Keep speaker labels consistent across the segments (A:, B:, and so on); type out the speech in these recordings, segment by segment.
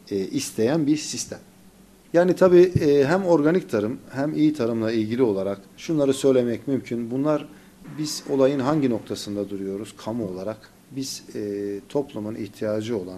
A: isteyen bir sistem. Yani tabii hem organik tarım hem iyi tarımla ilgili olarak şunları söylemek mümkün. Bunlar biz olayın hangi noktasında duruyoruz kamu olarak? Biz toplumun ihtiyacı olan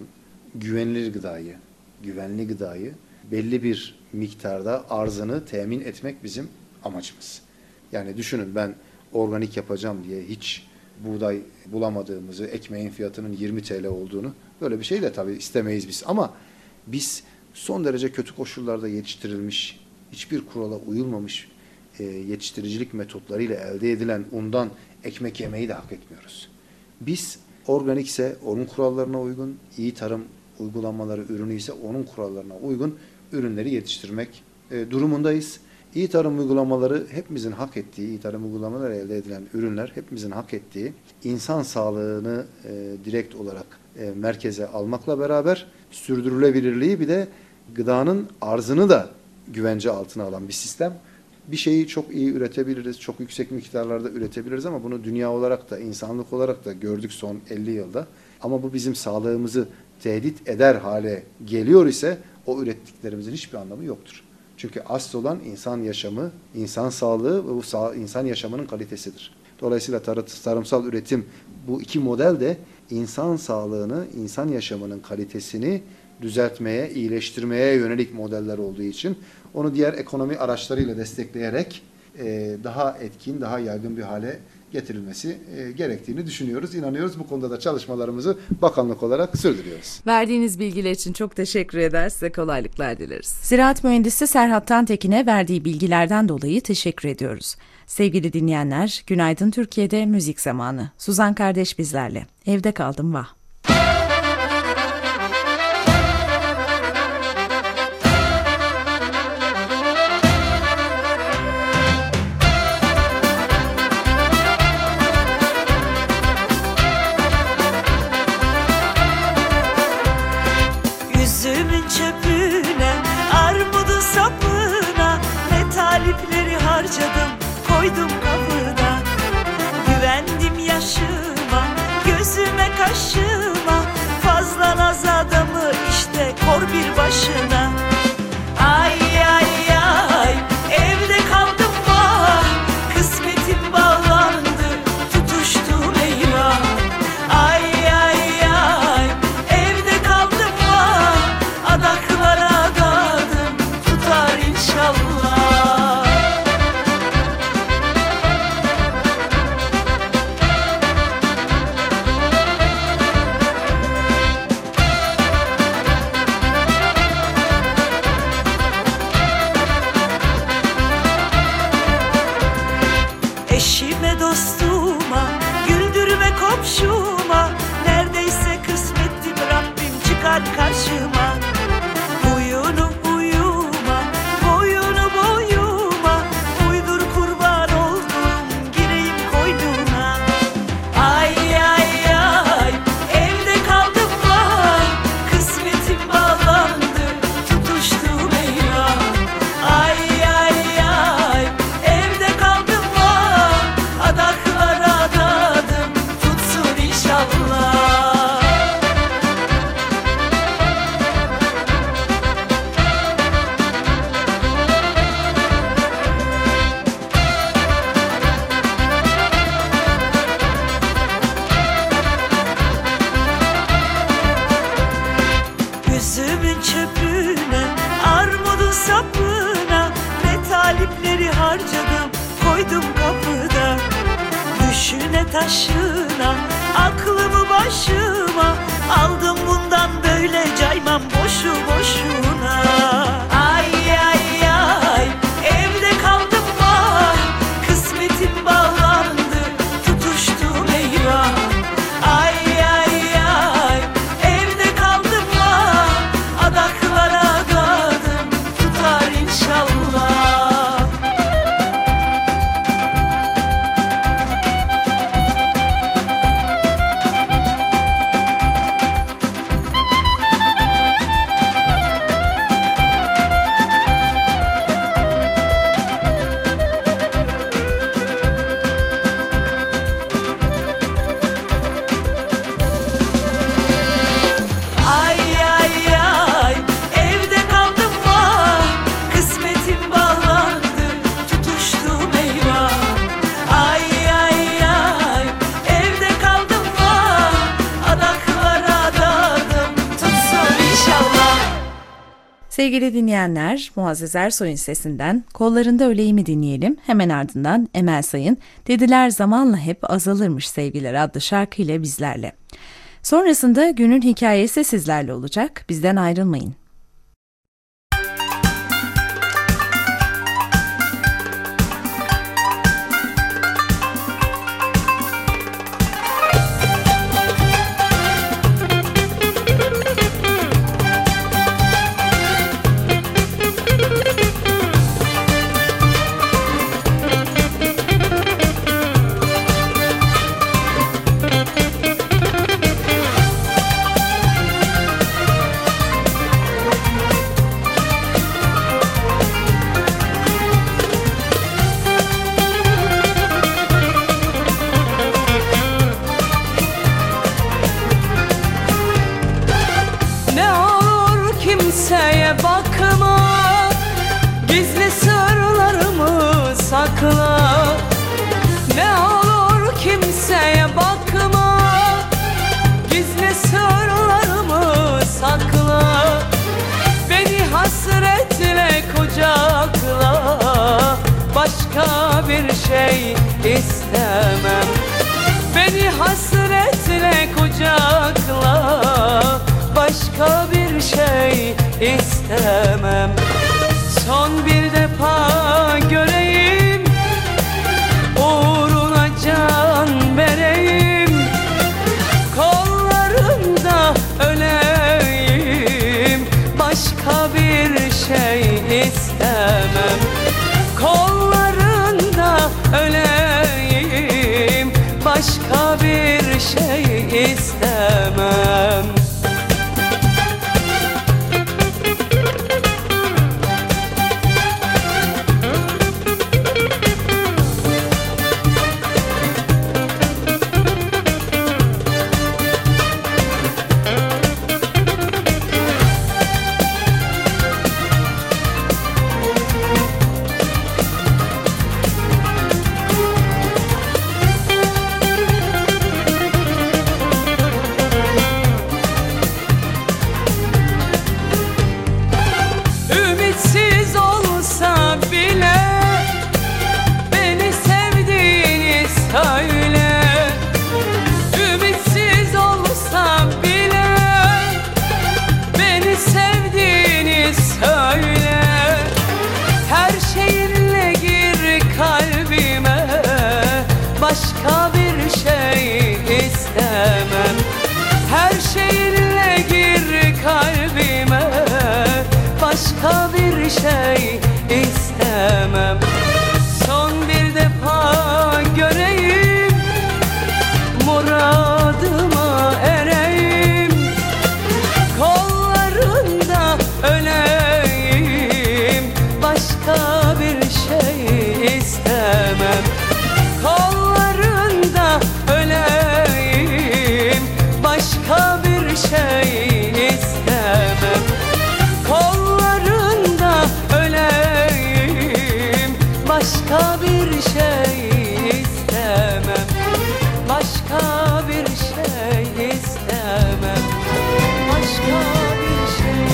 A: güvenli gıdayı belli bir miktarda arzını temin etmek bizim amacımız. Yani düşünün ben organik yapacağım diye hiç buğday bulamadığımızı, ekmeğin fiyatının 20 TL olduğunu böyle bir şey de tabii istemeyiz biz. Ama biz son derece kötü koşullarda yetiştirilmiş, hiçbir kurala uyulmamış yetiştiricilik metotlarıyla elde edilen undan ekmek yemeyi de hak etmiyoruz. Biz organikse onun kurallarına uygun, iyi tarım uygulamaları ürünü ise onun kurallarına uygun ürünleri yetiştirmek durumundayız. İyi tarım uygulamaları hepimizin hak ettiği, iyi tarım uygulamaları elde edilen ürünler hepimizin hak ettiği insan sağlığını direkt olarak merkeze almakla beraber sürdürülebilirliği bir de gıdanın arzını da güvence altına alan bir sistem. Bir şeyi çok iyi üretebiliriz, çok yüksek miktarlarda üretebiliriz ama bunu dünya olarak da, insanlık olarak da gördük son 50 yılda. Ama bu bizim sağlığımızı tehdit eder hale geliyor ise o ürettiklerimizin hiçbir anlamı yoktur. Çünkü asıl olan insan yaşamı, insan sağlığı ve bu insan yaşamının kalitesidir. Dolayısıyla tarımsal üretim bu iki model de insan sağlığını, insan yaşamının kalitesini düzeltmeye, iyileştirmeye yönelik modeller olduğu için onu diğer ekonomi araçlarıyla destekleyerek daha etkin, daha yaygın bir hale getirilmesi gerektiğini düşünüyoruz, inanıyoruz. Bu konuda da çalışmalarımızı bakanlık olarak sürdürüyoruz.
B: Verdiğiniz bilgiler için çok teşekkür ederiz. Size kolaylıklar dileriz.
C: Ziraat Mühendisi Serhat Tantekin'e verdiği bilgilerden dolayı teşekkür ediyoruz. Sevgili dinleyenler, Günaydın Türkiye'de müzik zamanı. Suzan kardeş bizlerle. Evde kaldım vah.
D: Koydum kapıda, güvendim yaşıma, gözüme kaşıma, fazla naz adamı işte kor bir başına. Ay ay ay, evde kaldım vah, kısmetim bağlandı, tutuştum eyvah. Ay ay ay, evde kaldım vah, adaklara adadım, tutar inşallah. Eşime dostuma, güldürme komşuma, neredeyse kısmettim Rabbim çıkar karşıma. Huyunu huyuma, boyunu boyuma, uydur kurban oldum gireyim koynuna. Ay ay ay, evde kaldım vah, kısmetim bağlandı, tutuştum eyvah. Ay ay ay, evde kaldım vah, adaklara adadım, tutsun inşallah. Üzümün çöpüne, armudun sapına, ne talipleri harcadım, koydum kapıda. Düşüne taşına, aklımı başıma, aldım bundan böyle caymam boşu boşuna. Ay ay ay, evde kaldım vah, kısmetim bağlandı, tutuştum eyvah. Ay ay ay, evde kaldım vah, adaklara adadım, tutar inşallah.
C: Sevgili dinleyenler, Muazzez Ersoy'un sesinden Kollarında Öleyim'i dinleyelim. Hemen ardından Emel Sayın Dediler Zamanla Hep Azalırmış Sevgiler adlı şarkıyla bizlerle. Sonrasında günün hikayesi sizlerle olacak. Bizden ayrılmayın.
D: Sakla, ne olur kimseye bakma, gizli sırlarımı sakla, beni hasretle kucakla, başka bir şey istemem. Beni hasretle kucakla, başka bir şey istemem. Son bir defa göreyim, uğruna can vereyim, kollarında öleyim, başka bir şey istemem. Kollarında öleyim, başka bir şey istemem. Başka bir şey istemem. Her şeyinle gir kalbime, başka bir şey istemem. Son bir defa göreyim, muradıma ereyim, kollarında öleyim, başka bir şey istemem. Kollarında öleyim, başka bir şey istemem. Kollarında öleyim, başka bir şey istemem. Başka bir şey istemem. Başka bir şey.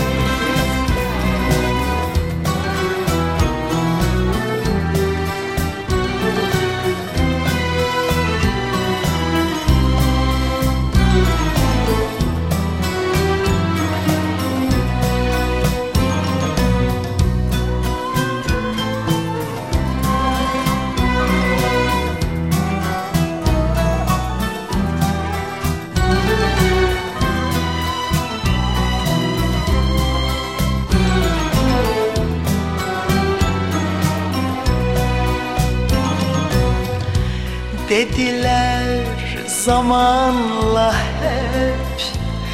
E: Dediler zamanla hep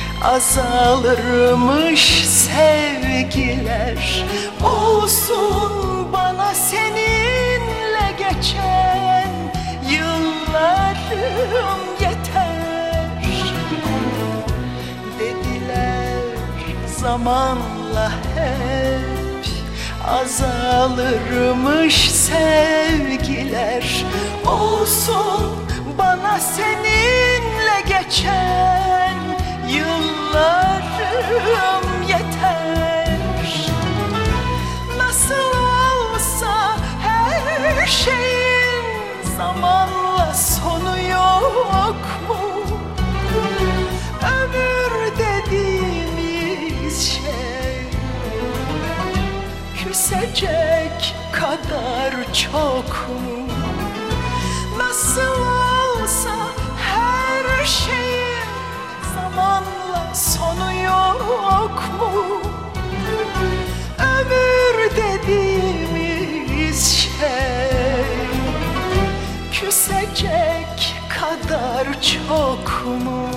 E: azalırmış sevgiler. Olsun bana seninle geçen yıllarım yeter. Dediler zamanla hep azalırmış sevgiler. Olsun bana seninle geçen yıllarım yeter. küsecek kadar çok mu? Nasıl olsa her şeyin zamanla sonu yok mu? Ömür dediğimiz şey küsecek kadar çok mu?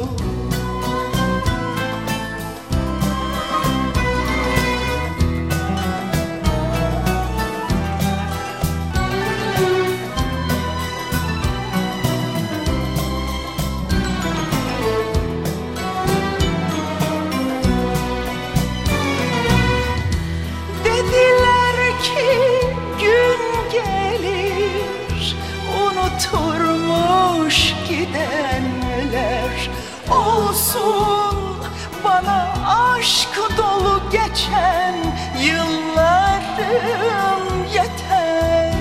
E: Unuturmuş gidenler, olsun bana aşk dolu geçen yıllarım yeter.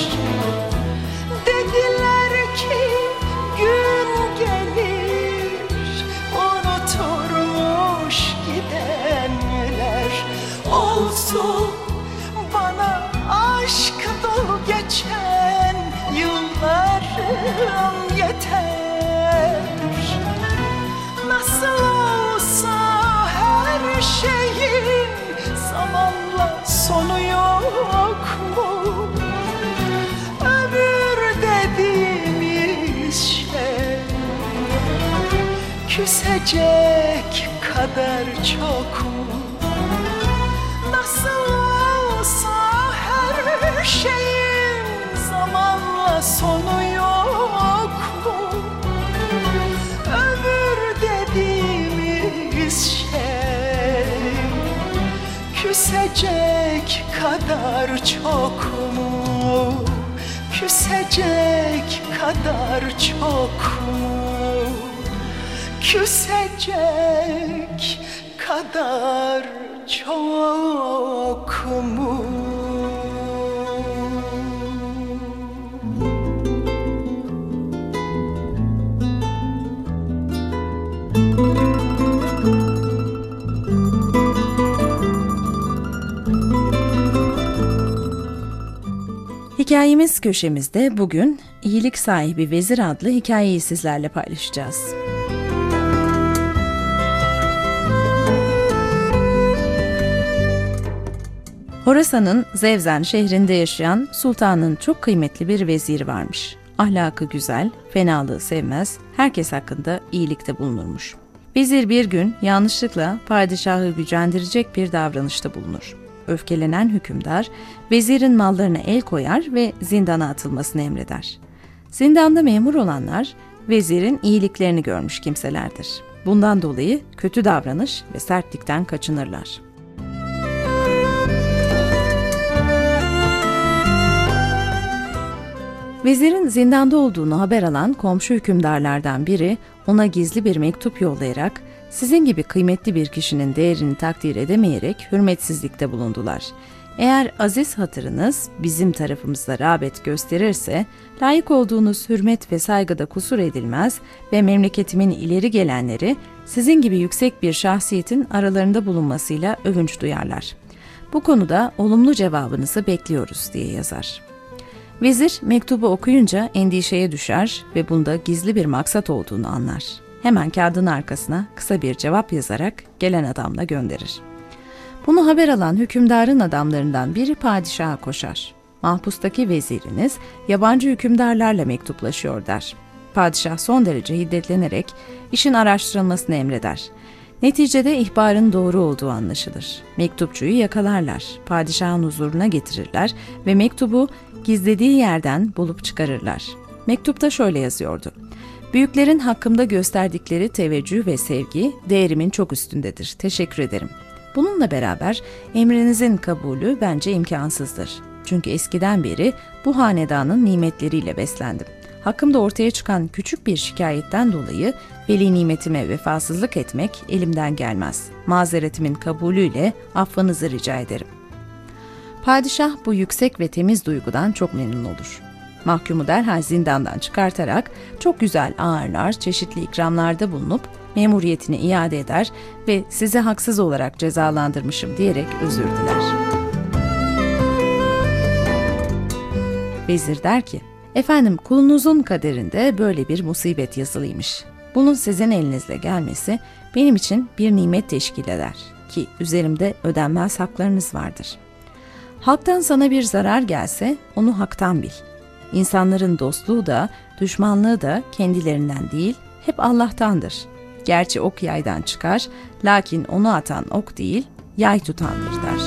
E: Dediler ki gün gelir, unuturmuş gidenler, olsun bana aşk dolu geçen yıllarım yeter. Nasıl olsa her şeyin zamanla sonu yok mu? Ömür dediğimiz şey küsecek kadar çok mu? Nasıl olsa her şeyin zamanla sonu yok mu? Ömür dediğimiz şey küsecek kadar çok mu? Küsecek kadar çok mu? Küsecek kadar çok mu?
C: Hikayemiz köşemizde bugün İyilik Sahibi Vezir adlı hikayeyi sizlerle paylaşacağız. Horasan'ın Zevzen şehrinde yaşayan sultanın çok kıymetli bir veziri varmış. Ahlakı güzel, fenalığı sevmez, herkes hakkında iyilikte bulunurmuş. Vezir bir gün yanlışlıkla padişahı gücendirecek bir davranışta bulunur. Öfkelenen hükümdar, vezirin mallarına el koyar ve zindana atılmasını emreder. Zindanda memur olanlar, vezirin iyiliklerini görmüş kimselerdir. Bundan dolayı kötü davranış ve sertlikten kaçınırlar. Vezirin zindanda olduğunu haber alan komşu hükümdarlardan biri ona gizli bir mektup yollayarak sizin gibi kıymetli bir kişinin değerini takdir edemeyerek hürmetsizlikte bulundular. Eğer aziz hatırınız bizim tarafımızda rağbet gösterirse layık olduğunuz hürmet ve saygıda kusur edilmez ve memleketimin ileri gelenleri sizin gibi yüksek bir şahsiyetin aralarında bulunmasıyla övünç duyarlar. Bu konuda olumlu cevabınızı bekliyoruz diye yazar. Vezir mektubu okuyunca endişeye düşer ve bunda gizli bir maksat olduğunu anlar. Hemen kağıdın arkasına kısa bir cevap yazarak gelen adamla gönderir. Bunu haber alan hükümdarın adamlarından biri padişaha koşar. Mahpustaki veziriniz yabancı hükümdarlarla mektuplaşıyor der. Padişah son derece hiddetlenerek işin araştırılmasını emreder. Neticede ihbarın doğru olduğu anlaşılır. Mektupçuyu yakalarlar, padişahın huzuruna getirirler ve mektubu gizlediği yerden bulup çıkarırlar. Mektupta şöyle yazıyordu: büyüklerin hakkımda gösterdikleri teveccüh ve sevgi değerimin çok üstündedir. Teşekkür ederim. Bununla beraber emrinizin kabulü bence imkansızdır. Çünkü eskiden beri bu hanedanın nimetleriyle beslendim. Hakkımda ortaya çıkan küçük bir şikayetten dolayı veli nimetime vefasızlık etmek elimden gelmez. Mazeretimin kabulüyle affınızı rica ederim. Padişah bu yüksek ve temiz duygudan çok memnun olur. Mahkumu derhal zindandan çıkartarak çok güzel ağırlar, çeşitli ikramlarda bulunup memuriyetini iade eder ve sizi haksız olarak cezalandırmışım diyerek özür diler. Vezir der ki, efendim kulunuzun kaderinde böyle bir musibet yazılıymış. Bunun sizin elinizle gelmesi benim için bir nimet teşkil eder ki üzerimde ödenmez haklarınız vardır. Halktan sana bir zarar gelse onu haktan bil. İnsanların dostluğu da düşmanlığı da kendilerinden değil hep Allah'tandır. Gerçi ok yaydan çıkar, lakin onu atan ok değil, yay tutandır der.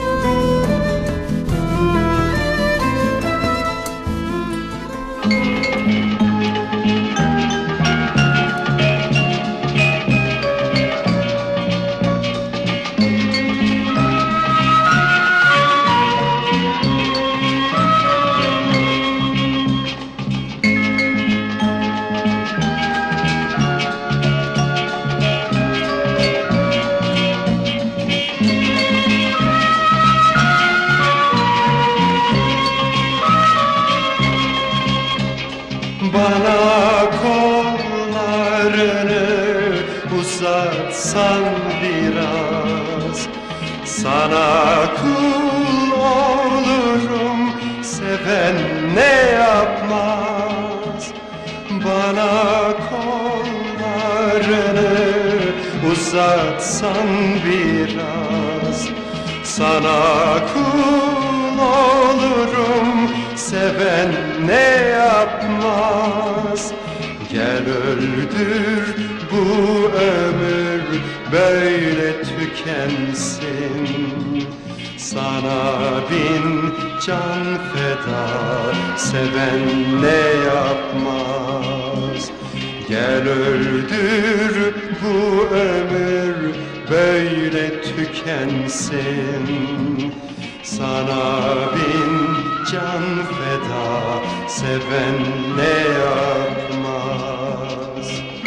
F: Bana kollarını uzatsan biraz, sana kul olurum, seven ne yapmaz. Bana kollarını uzatsan biraz, sana kul olurum, seven ne yapmaz. Gel öldür bu ömür böyle tükensin. Sana bin can feda, seven ne yapmaz. Gel öldür bu ömür böyle tükensin. Sana bin can feda, seven ne yapmaz.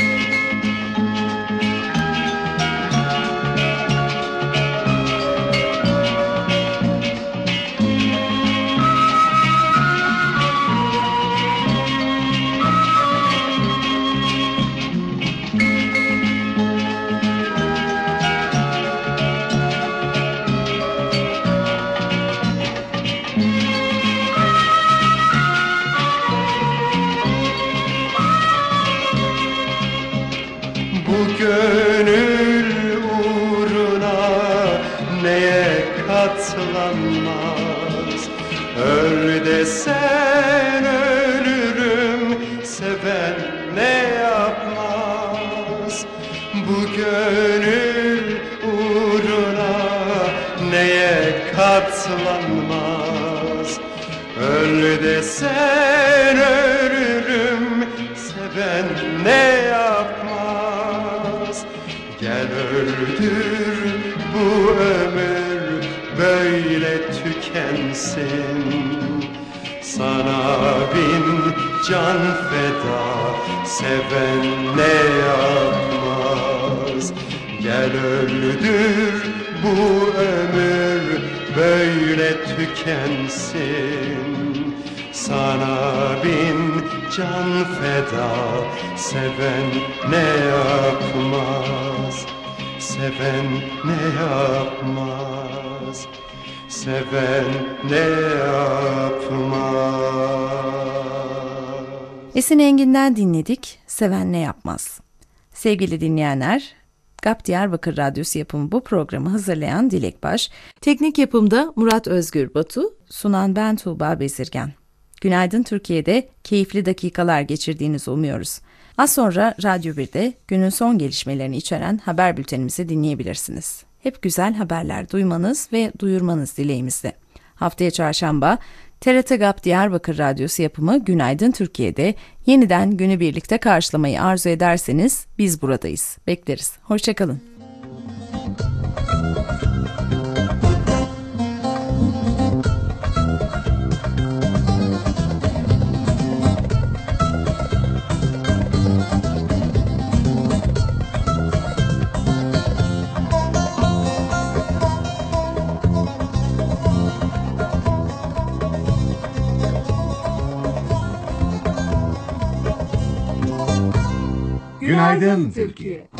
F: Gönül uğruna neye katlanmaz. Öl desen ölürüm, seven ne yapmaz. Bu gönül uğruna neye katlanmaz. Öl desen ölürüm, seven ne yapmaz. Gel öldür bu ömür böyle tükensin. Sana bin can feda, seven ne yapmaz. Gel öldür bu ömür böyle tükensin. Sana bin can feda, seven ne yapmaz. Seven ne yapmaz. Seven ne yapmaz.
C: Esin Engin'den dinledik, Seven ne yapmaz. Sevgili dinleyenler, GAP Diyarbakır Radyosu yapımı bu programı hazırlayan Dilek Baş,
B: Teknik yapımda Murat Özgür Batu,
C: sunan ben Tuğba Bezirgen. Günaydın Türkiye'de keyifli dakikalar geçirdiğinizi umuyoruz. Az sonra Radyo 1'de günün son gelişmelerini içeren haber bültenimizi dinleyebilirsiniz. Hep güzel haberler duymanız ve duyurmanız dileğimizle. Haftaya çarşamba TRT GAP Diyarbakır Radyosu yapımı Günaydın Türkiye'de yeniden günü birlikte karşılamayı arzu ederseniz biz buradayız. Bekleriz. Hoşçakalın.
G: Günaydın Türkiye.